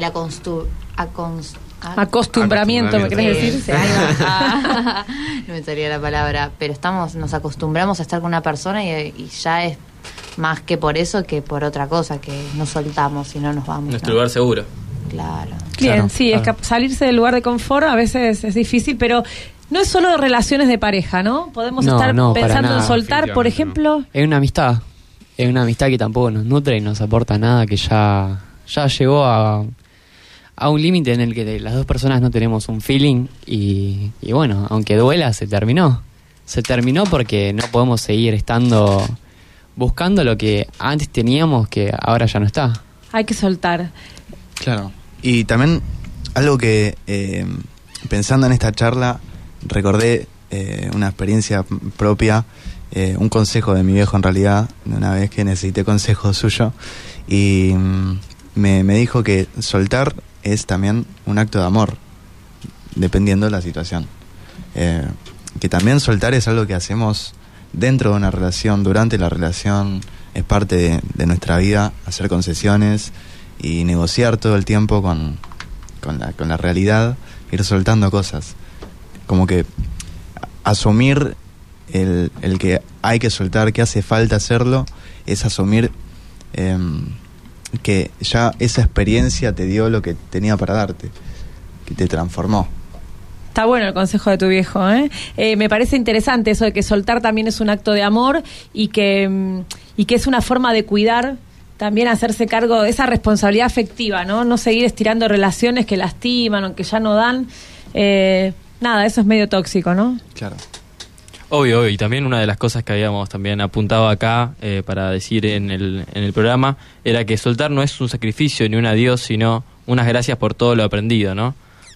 acostumbramiento, ¿me querés decir? Sí. No me salía la palabra, pero nos acostumbramos a estar con una persona y ya es más que por eso que por otra cosa, que no soltamos y no nos vamos. Nuestro lugar seguro. Claro. Bien, claro, sí, claro. Salirse del lugar de confort a veces es difícil, pero no es solo de relaciones de pareja, ¿no? Podemos estar pensando en soltar, por ejemplo... Es una amistad que tampoco nos nutre y nos aporta nada, que ya llegó a un límite en el que las dos personas no tenemos un feeling y bueno, aunque duela, se terminó. Se terminó porque no podemos seguir buscando lo que antes teníamos, que ahora ya no está. Hay que soltar. Claro. Y también algo que pensando en esta charla recordé una experiencia propia, un consejo de mi viejo en realidad, de una vez que necesité consejo suyo, y me dijo que soltar es también un acto de amor, dependiendo de la situación. Que también soltar es algo que hacemos dentro de una relación, durante la relación, es parte de nuestra vida, hacer concesiones y negociar todo el tiempo con la realidad, ir soltando cosas. Como que asumir el que hay que soltar, que hace falta hacerlo, es asumir que ya esa experiencia te dio lo que tenía para darte, que te transformó. Está bueno el consejo de tu viejo, ¿eh? Me parece interesante eso de que soltar también es un acto de amor y que es una forma de cuidar, también hacerse cargo de esa responsabilidad afectiva, ¿no? No seguir estirando relaciones que lastiman o que ya no dan. Nada, eso es medio tóxico, ¿no? Claro. Obvio, y también una de las cosas que habíamos también apuntado acá para decir en el programa era que soltar no es un sacrificio ni un adiós, sino unas gracias por todo lo aprendido, ¿no?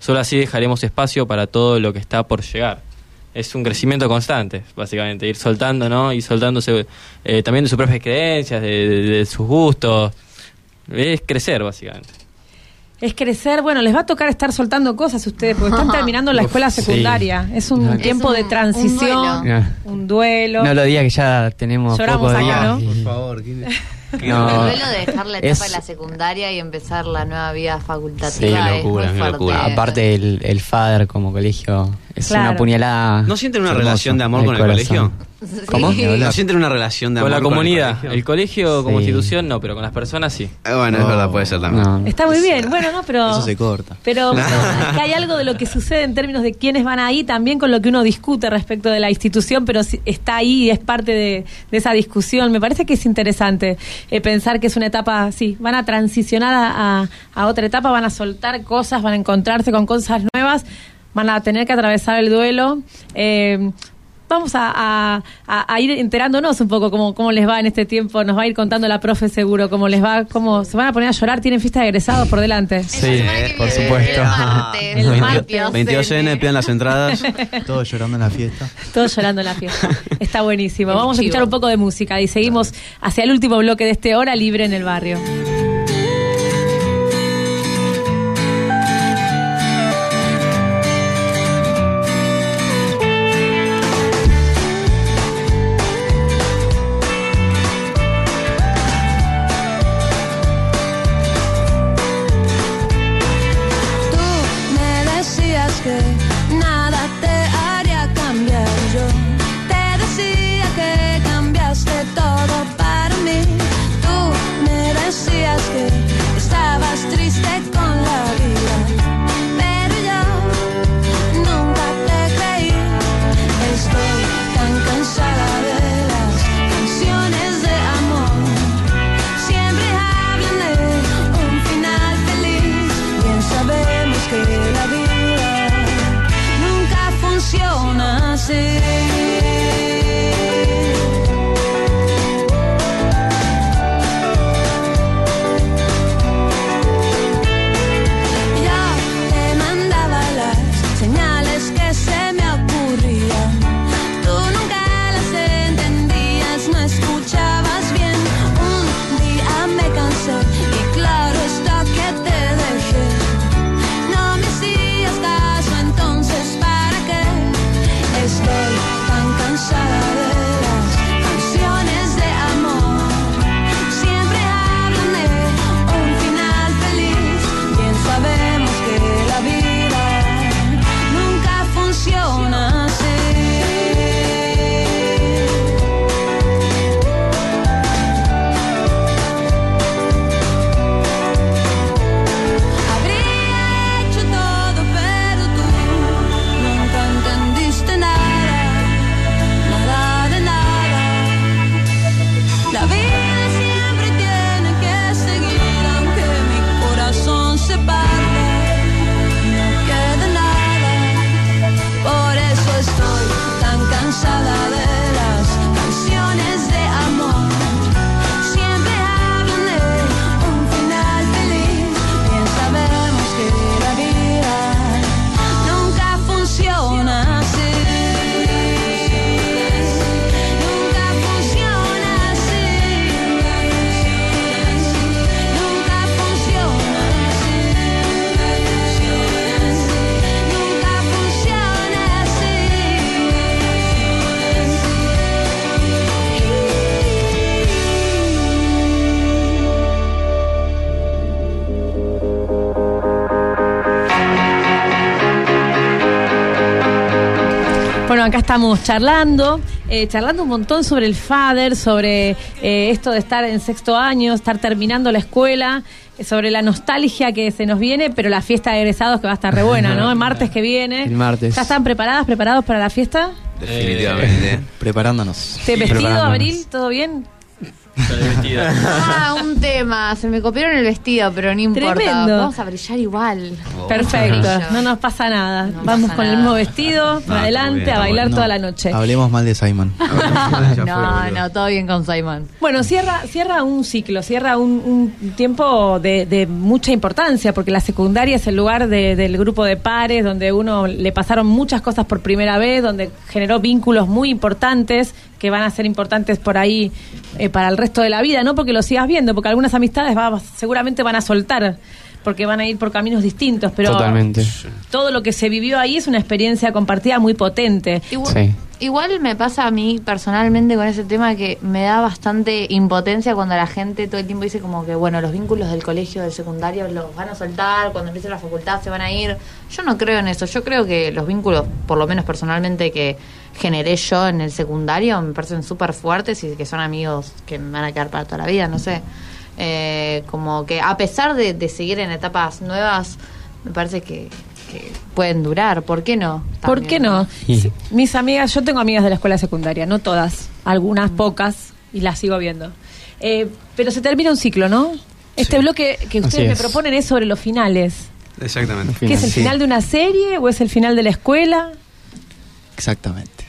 Solo así dejaremos espacio para todo lo que está por llegar. Es un crecimiento constante, básicamente, ir soltando, ¿no? Y soltándose también de sus propias creencias, de sus gustos. Es crecer, básicamente. Es crecer, bueno, les va a tocar estar soltando cosas ustedes, porque están terminando la escuela secundaria. Sí. Es un tiempo de transición, un duelo. No lo diga que ya tenemos lloramos pocos días. ¿no? Por favor, No. El duelo de dejar la etapa de la secundaria y empezar la nueva vida facultativa sí, es muy fuerte. Aparte el FADER como colegio es una puñalada. ¿No sienten una relación de amor con el colegio? ¿Cómo? ¿No sienten una relación de amor con la comunidad? Con el colegio como institución no, pero con las personas sí. Bueno, es verdad, puede ser también. No. Está muy bien, bueno, no, pero... Eso se corta. Pero es que hay algo de lo que sucede en términos de quiénes van ahí, también con lo que uno discute respecto de la institución, pero está ahí y es parte de esa discusión. Me parece que es interesante pensar que es una etapa, sí, van a transicionar a otra etapa, van a soltar cosas, van a encontrarse con cosas nuevas, van a tener que atravesar el duelo. Vamos a ir enterándonos un poco cómo les va en este tiempo. Nos va a ir contando la profe seguro cómo les va, cómo se van a poner a llorar. Tienen fiesta de egresados por delante. Sí, por supuesto. El martes. 22N, pidan las entradas. Todos llorando en la fiesta. Todos llorando en la fiesta. Está buenísimo. Vamos a escuchar un poco de música y seguimos hacia el último bloque de este Hora Libre en el Barrio. Que nada te haría cambiar. Yo te decía que cambiaste todo para mí. Tú me decías que estabas triste con la vida, pero yo nunca te creí. Estoy tan cansada de las canciones de amor. Siempre hablan de un final feliz. Bien sabemos que la vida funciona así. Ya te mandaba las señales que se me ocurrían. Tú nunca las entendías, no escuchabas bien. Un día me cansé y claro está que te dejé. No me hacías caso, entonces ¿para qué? Estoy tan cansada de las canciones de amor. Siempre hablan de un final feliz. Bien sabemos que la vida nunca funciona así. Habría hecho todo, pero tú nunca entendiste nada, nada de nada. La vida siempre tiene que seguir, aunque mi corazón se parta, no queda nada. Por eso estoy tan cansada de las canciones de amor. Siempre hablan de un final feliz. Bien sabemos que la vida nunca funciona así. Nunca funciona así. Nunca funciona así. Nunca funciona así. Bueno, acá estamos charlando un montón sobre el FADER, sobre esto de estar en sexto año, estar terminando la escuela, sobre la nostalgia que se nos viene, pero la fiesta de egresados que va a estar re buena, ¿no? El martes que viene. El martes. ¿Ya están preparados para la fiesta? Definitivamente. Preparándonos. ¿Vestido, Abril? ¿Todo bien? Un tema. Se me copiaron el vestido, pero no importa. Tremendo. Vamos a brillar igual. Perfecto, no nos pasa nada. Vamos pasa con el nada. mismo vestido, para adelante, bien, a bailar No, toda la noche. Hablemos mal de Simon. No, todo bien con Simon. Bueno, cierra un ciclo, cierra un tiempo de mucha importancia, porque la secundaria es el lugar del grupo de pares, donde uno le pasaron muchas cosas por primera vez, donde generó vínculos muy importantes, que van a ser importantes por ahí para el resto de la vida, no porque lo sigas viendo, porque algunas amistades seguramente van a soltar, porque van a ir por caminos distintos, pero Totalmente. todo lo que se vivió ahí es una experiencia compartida muy potente. Igual me pasa a mí personalmente con ese tema que me da bastante impotencia cuando la gente todo el tiempo dice como que, bueno, los vínculos del colegio, del secundario los van a soltar, cuando empiece la facultad se van a ir. Yo no creo en eso. Yo creo que los vínculos, por lo menos personalmente, que generé yo en el secundario me parecen súper fuertes y que son amigos que me van a quedar para toda la vida, no sé. Como que a pesar de seguir en etapas nuevas, me parece que pueden durar. ¿Por qué no? ¿Por qué no? Sí. Mis amigas, yo tengo amigas de la escuela secundaria, no todas, algunas pocas, y las sigo viendo. Pero se termina un ciclo, ¿no? Este bloque que ustedes me proponen es sobre los finales. Exactamente. ¿Qué es el final de una serie o es el final de la escuela? Exactamente.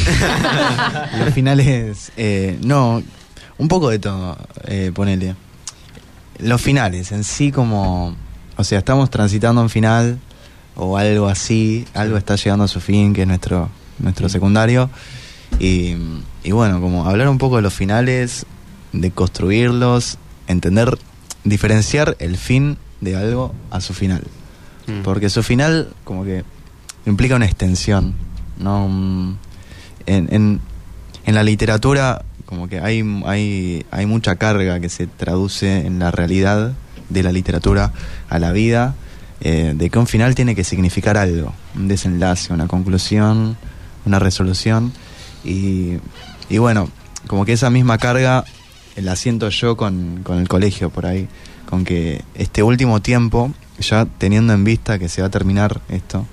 Los finales, no, un poco de todo, ponele. Los finales en sí como, o sea, estamos transitando un final o algo así, algo está llegando a su fin, que es nuestro secundario, y bueno, como hablar un poco de los finales, de construirlos, entender, diferenciar el fin de algo a su final, porque su final como que implica una extensión, ¿no? En la literatura como que hay mucha carga que se traduce en la realidad de la literatura a la vida, de que un final tiene que significar algo, un desenlace, una conclusión, una resolución, y bueno, como que esa misma carga la siento yo con el colegio por ahí, con que este último tiempo, ya teniendo en vista que se va a terminar esto,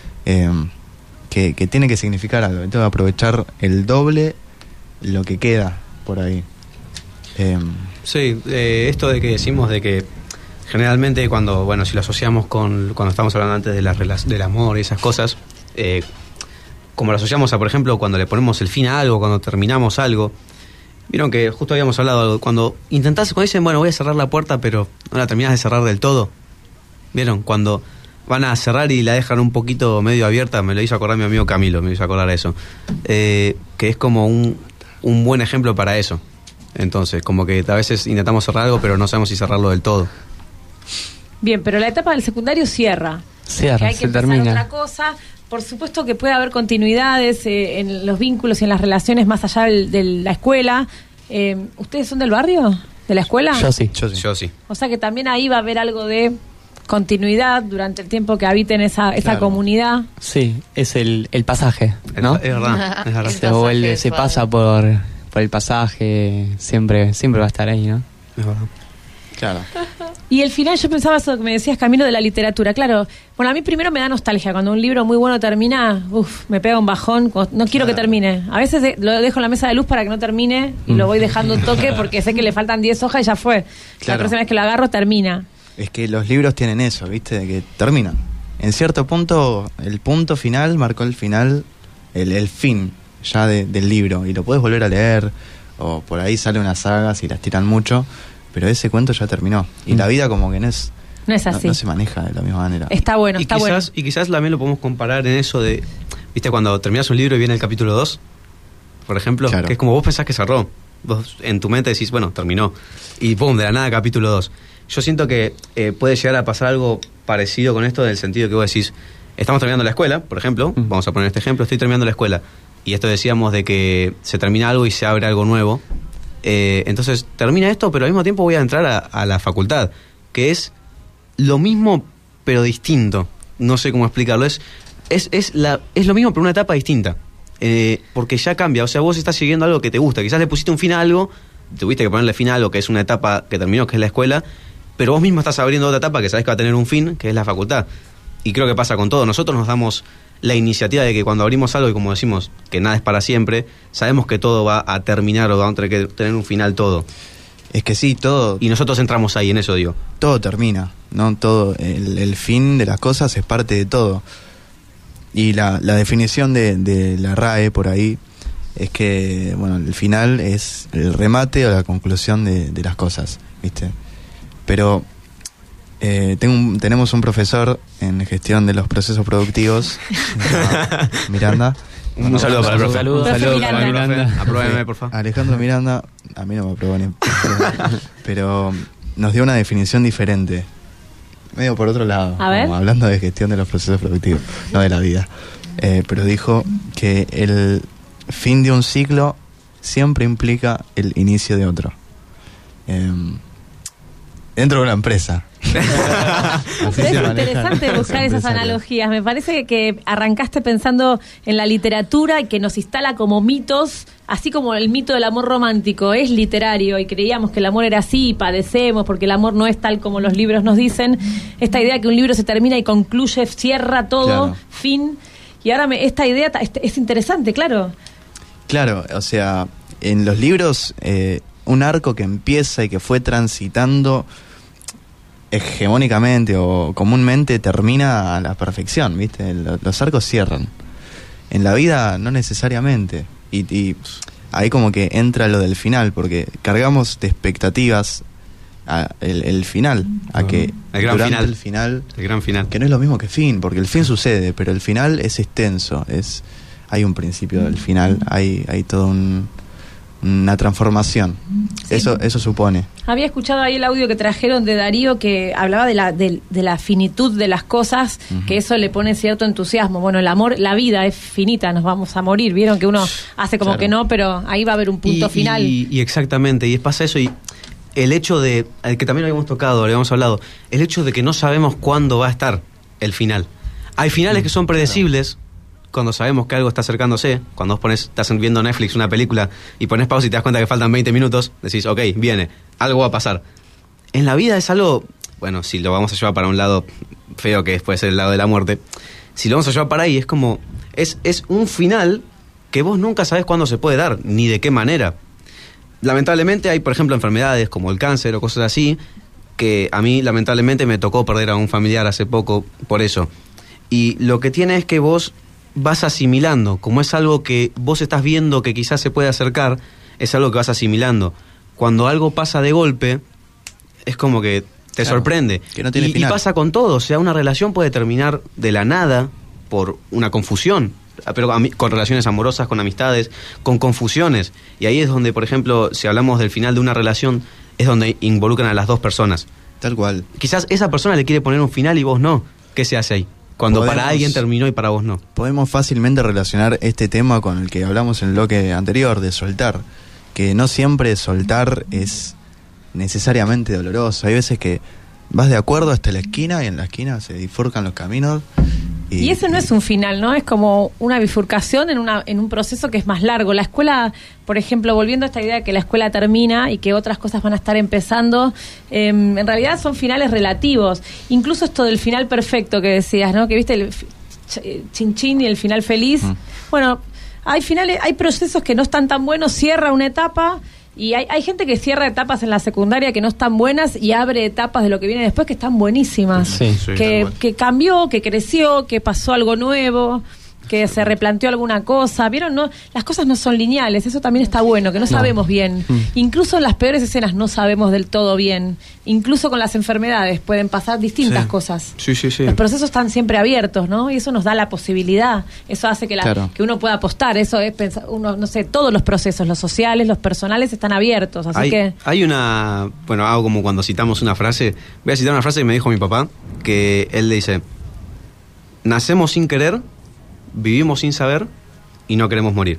que tiene que significar algo, entonces aprovechar el doble lo que queda por ahí. Sí, esto de que decimos de que generalmente cuando, bueno, si lo asociamos cuando estamos hablando antes de del amor y esas cosas, como lo asociamos a, por ejemplo, cuando le ponemos el fin a algo, cuando terminamos algo, vieron que justo habíamos hablado, cuando dicen, bueno, voy a cerrar la puerta, pero no la terminás de cerrar del todo, vieron, cuando van a cerrar y la dejan un poquito medio abierta, me lo hizo acordar mi amigo Camilo, me hizo acordar eso, que es como un buen ejemplo para eso. Entonces, como que a veces intentamos cerrar algo, pero no sabemos si cerrarlo del todo. Bien, pero la etapa del secundario cierra. Que hay que empezar otra cosa. Por supuesto que puede haber continuidades en los vínculos y en las relaciones más allá de la escuela. ¿Ustedes son del barrio? ¿De la escuela? Yo sí. O sea que también ahí va a haber algo de continuidad durante el tiempo que habiten esa comunidad. Sí, es el pasaje, ¿no? Es verdad. Se pasa por el pasaje, siempre va a estar ahí, ¿no? Es verdad. Claro. Y el final, yo pensaba eso que me decías, Camilo, de la literatura. Claro, bueno, a mí primero me da nostalgia. Cuando un libro muy bueno termina, me pega un bajón. No quiero que termine. A veces lo dejo en la mesa de luz para que no termine y lo voy dejando un toque porque sé que le faltan 10 hojas y ya fue. Claro. La próxima vez que lo agarro, termina. Es que los libros tienen eso, ¿viste? De que terminan. En cierto punto, el punto final marcó el final, el fin ya del libro. Y lo puedes volver a leer, o por ahí sale una saga si las tiran mucho, pero ese cuento ya terminó. Y la vida como que no es así. No se maneja de la misma manera. Está bueno, está bueno. Y quizás también lo podemos comparar en eso de, ¿viste? Cuando terminas un libro y viene el capítulo 2, por ejemplo, claro, que es como vos pensás que cerró. Vos en tu mente decís, bueno, terminó. Y pum, de la nada capítulo 2. Yo siento que puede llegar a pasar algo parecido con esto, en el sentido que vos decís, estamos terminando la escuela, por ejemplo, vamos a poner este ejemplo, estoy terminando la escuela, y esto decíamos de que se termina algo y se abre algo nuevo, entonces termina esto, pero al mismo tiempo voy a entrar a la facultad, que es lo mismo pero distinto, no sé cómo explicarlo, es lo mismo pero una etapa distinta, porque ya cambia, o sea, vos estás siguiendo algo que te gusta, quizás le pusiste un fin a algo, tuviste que ponerle fin a algo que es una etapa que terminó, que es la escuela, pero vos mismo estás abriendo otra etapa que sabés que va a tener un fin, que es la facultad. y creo que pasa con todo, nosotros nos damos la iniciativa de que cuando abrimos algo y como decimos que nada es para siempre, sabemos que todo va a terminar o va a tener un final todo. Es que sí, todo... Y nosotros entramos ahí, en eso digo. Todo termina, ¿no? Todo, el fin de las cosas es parte de todo. Y la definición de la RAE por ahí es que, bueno, el final es el remate o la conclusión de las cosas, ¿viste? Pero tenemos un profesor en gestión de los procesos productivos, Miranda. Un saludo para el profe. Saludo para Miranda. Apruébeme, por favor. Alejandro Miranda, a mí no me aprobó ni... pero nos dio una definición diferente. Medio por otro lado. A ver. Como hablando de gestión de los procesos productivos, no de la vida. Pero dijo que el fin de un ciclo siempre implica el inicio de otro. Dentro de una empresa. Pero es interesante buscar esas analogías. Me parece que arrancaste pensando en la literatura y que nos instala como mitos, así como el mito del amor romántico es literario y creíamos que el amor era así y padecemos porque el amor no es tal como los libros nos dicen. Esta idea que un libro se termina y concluye, cierra todo, claro. Fin. Y ahora esta idea es interesante, claro. Claro, o sea, en los libros un arco que empieza y que fue transitando hegemónicamente o comúnmente termina a la perfección, ¿viste? Los arcos cierran. En la vida no necesariamente. Y ahí como que entra lo del final, porque cargamos de expectativas el final, a que el gran durante final, el gran final, que no es lo mismo que fin, porque el fin sucede, pero el final es extenso, hay un principio del final, hay toda una transformación. Sí. Eso supone. Había escuchado ahí el audio que trajeron de Darío que hablaba de la finitud de las cosas, que eso le pone cierto entusiasmo. Bueno, el amor, la vida es finita, nos vamos a morir. Vieron que uno hace como que no, pero ahí va a haber un punto final. Y exactamente, y pasa eso. Y el hecho de, el que también lo habíamos tocado, lo habíamos hablado, el hecho de que no sabemos cuándo va a estar el final. Hay finales que son predecibles. Cuando sabemos que algo está acercándose, cuando vos estás viendo Netflix una película y pones pausa y te das cuenta que faltan 20 minutos, decís, ok, viene, algo va a pasar. En la vida es algo, bueno, si lo vamos a llevar para un lado feo que puede ser el lado de la muerte, si lo vamos a llevar para ahí, es como, es un final que vos nunca sabés cuándo se puede dar, ni de qué manera. Lamentablemente hay, por ejemplo, enfermedades como el cáncer o cosas así, que a mí lamentablemente me tocó perder a un familiar hace poco por eso. Y lo que tiene es que vos vas asimilando, como es algo que vos estás viendo que quizás se puede acercar, es algo que vas asimilando. Cuando algo pasa de golpe, es como que te sorprende. Que no tiene final. Y pasa con todo, o sea, una relación puede terminar de la nada por una confusión, pero con relaciones amorosas, con amistades, con confusiones. Y ahí es donde, por ejemplo, si hablamos del final de una relación, es donde involucran a las dos personas. Tal cual. Quizás esa persona le quiere poner un final y vos no. ¿Qué se hace ahí? Cuando para alguien terminó y para vos no. Podemos fácilmente relacionar este tema con el que hablamos en el bloque anterior, de soltar. Que no siempre soltar es necesariamente doloroso. Hay veces que vas de acuerdo hasta la esquina y en la esquina se bifurcan los caminos. Y eso no es un final, ¿no? Es como una bifurcación en un proceso que es más largo. La escuela, por ejemplo, volviendo a esta idea de que la escuela termina y que otras cosas van a estar empezando, en realidad son finales relativos. Incluso esto del final perfecto que decías, ¿no? Que viste el chin chin y el final feliz. Bueno, hay finales, hay procesos que no están tan buenos, cierra una etapa. Y hay gente que cierra etapas en la secundaria que no están buenas y abre etapas de lo que viene después que están buenísimas. Sí, que cambió, que creció, que pasó algo nuevo, que se replanteó alguna cosa. ¿Vieron? No, las cosas no son lineales, eso también está bueno, que no sabemos bien. Incluso en las peores escenas no sabemos del todo bien. Incluso con las enfermedades pueden pasar distintas cosas. Sí. Los procesos están siempre abiertos, ¿no? Y eso nos da la posibilidad. Eso hace que que uno pueda apostar. Eso es pensar, no sé, todos los procesos, los sociales, los personales están abiertos. Así hay una, bueno, hago como cuando citamos una frase. Voy a citar una frase que me dijo mi papá, que él le dice: nacemos sin querer, vivimos sin saber y no queremos morir.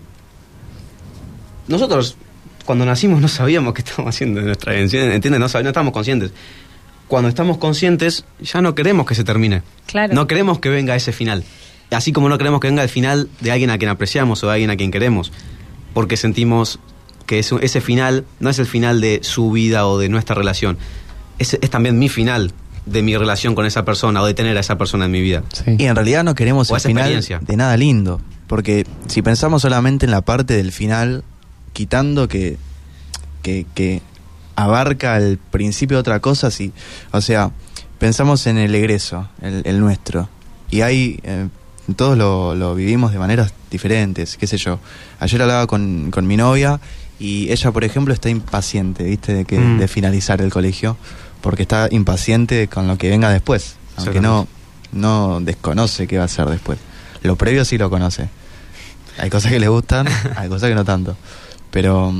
Nosotros cuando nacimos no sabíamos qué estábamos haciendo en nuestra vida, ¿entiendes? No estábamos conscientes. Cuando estamos conscientes ya no queremos que se termine. Claro. No queremos que venga ese final. Así como no queremos que venga el final de alguien a quien apreciamos o de alguien a quien queremos. Porque sentimos que ese final no es el final de su vida o de nuestra relación. Es también mi final. de mi relación con esa persona o de tener a esa persona en mi vida. Y en realidad no queremos O el esa final experiencia. de nada lindo, porque si pensamos solamente en la parte del final, quitando que abarca el principio de otra cosa, sí. O sea, pensamos en el egreso, el nuestro, y hay todos lo vivimos de maneras diferentes, qué sé yo. Ayer hablaba con mi novia y ella, por ejemplo, está impaciente, ¿viste? De finalizar el colegio, porque está impaciente con lo que venga después, aunque no desconoce qué va a ser después. Lo previo sí lo conoce. Hay cosas que le gustan, hay cosas que no tanto. Pero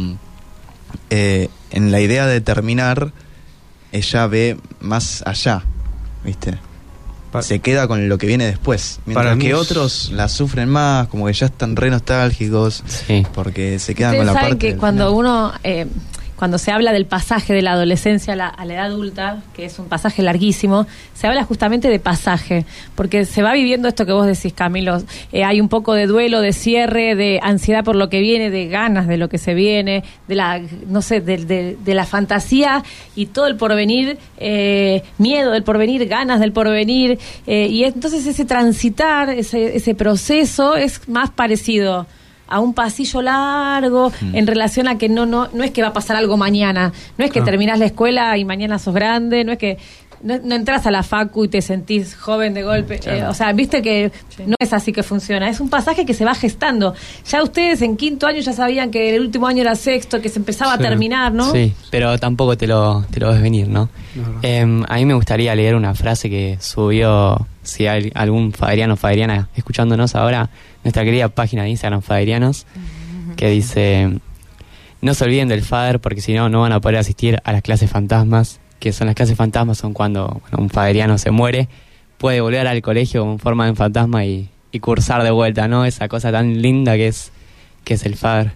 en la idea de terminar, ella ve más allá, ¿viste? Se queda con lo que viene después. Mientras Para mí que es- otros la sufren más, como que ya están re nostálgicos, porque se quedan con Ustedes la saben parte que del cuando final. uno, cuando se habla del pasaje de la adolescencia a la edad adulta, que es un pasaje larguísimo, se habla justamente de pasaje, porque se va viviendo esto que vos decís, Camilo. Hay un poco de duelo, de cierre, de ansiedad por lo que viene, de ganas de lo que se viene, de la, no sé, de la fantasía y todo el porvenir, miedo del porvenir, ganas del porvenir, y entonces ese transitar, ese proceso es más parecido a un pasillo largo en relación a que no es que va a pasar algo mañana, no es que terminás la escuela y mañana sos grande, no es que no entras a la facu y te sentís joven de golpe, o sea, viste que no es así que funciona, es un pasaje que se va gestando. Ya ustedes en quinto año ya sabían que el último año era sexto, que se empezaba a terminar, ¿no? Sí, pero tampoco te lo ves venir, ¿no? A mí me gustaría leer una frase que subió, si hay algún faderiano o faderiana escuchándonos ahora, nuestra querida página de Instagram, Faderianos, que dice: no se olviden del FADER porque si no, no van a poder asistir a las clases fantasmas, que son las clases fantasmas, son cuando un faderiano se muere, puede volver al colegio con forma de un fantasma y cursar de vuelta, ¿no? Esa cosa tan linda que es el FADER.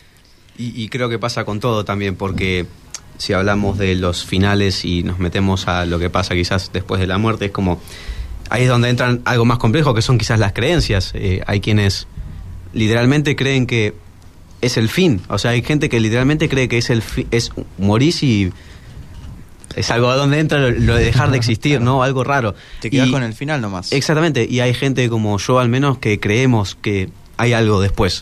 Y creo que pasa con todo también, porque si hablamos de los finales y nos metemos a lo que pasa quizás después de la muerte, es como... Ahí es donde entran algo más complejo, que son quizás las creencias. Hay quienes literalmente creen que es el fin. O sea, hay gente que literalmente cree que es es morís y es algo donde entra lo de dejar de existir, ¿no? Algo raro. Te quedas con el final nomás. Exactamente. Y hay gente como yo, al menos, que creemos que hay algo después.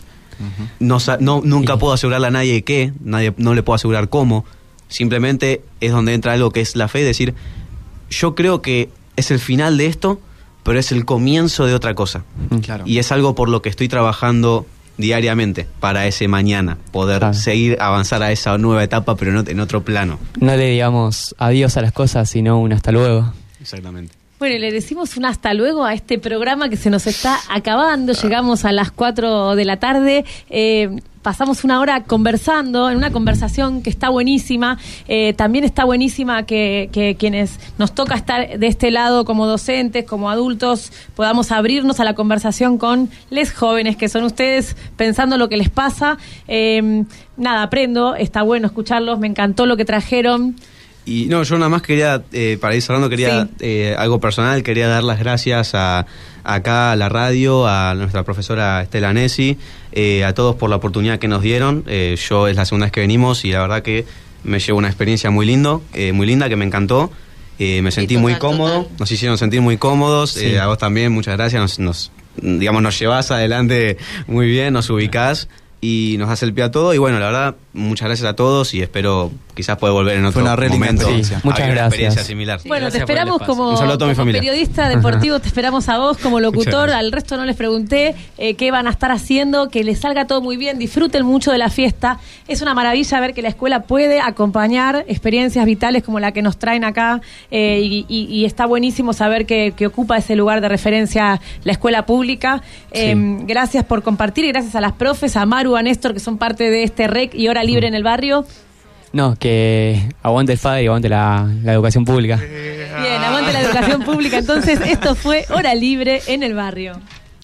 Nunca puedo asegurarle a nadie qué, no le puedo asegurar cómo. Simplemente es donde entra algo que es la fe, decir, yo creo que es el final de esto, pero es el comienzo de otra cosa. Claro. Y es algo por lo que estoy trabajando diariamente para ese mañana, poder seguir, avanzar a esa nueva etapa, pero en otro plano. No le digamos adiós a las cosas, sino un hasta luego. Exactamente. Bueno, y le decimos un hasta luego a este programa que se nos está acabando. Llegamos a las 4 de la tarde. Pasamos una hora conversando, en una conversación que está buenísima. También está buenísima que quienes nos toca estar de este lado como docentes, como adultos, podamos abrirnos a la conversación con les jóvenes que son ustedes, pensando lo que les pasa. Nada, aprendo, está bueno escucharlos, me encantó lo que trajeron. Y no, yo nada más quería, para ir cerrando, quería algo personal, quería dar las gracias acá a la radio, a nuestra profesora Estela Nessi, a todos por la oportunidad que nos dieron. Yo es la segunda vez que venimos y la verdad que me llevo una experiencia muy linda, que me encantó. Me sentí muy cómodo, nos hicieron sentir muy cómodos, a vos también, muchas gracias, nos llevás adelante muy bien, nos ubicás y nos das el pie a todo. Y bueno, la verdad, muchas gracias a todos y espero quizás poder volver en otro momento. Muchas una gracias. experiencia similar. Bueno, te esperamos como, Un saludo a toda mi como familia. periodista deportivo, te esperamos a vos como locutor, Muchas gracias. al resto no les pregunté qué van a estar haciendo, que les salga todo muy bien, disfruten mucho de la fiesta. Es una maravilla ver que la escuela puede acompañar experiencias vitales como la que nos traen acá y está buenísimo saber que ocupa ese lugar de referencia la escuela pública. Gracias por compartir y gracias a las profes, a Maru, a Néstor, que son parte de este REC y Hora Libre en el barrio. No, que aguante el FADER y aguante la educación pública. Bien, aguante la educación pública. Entonces, esto fue Hora Libre en el barrio.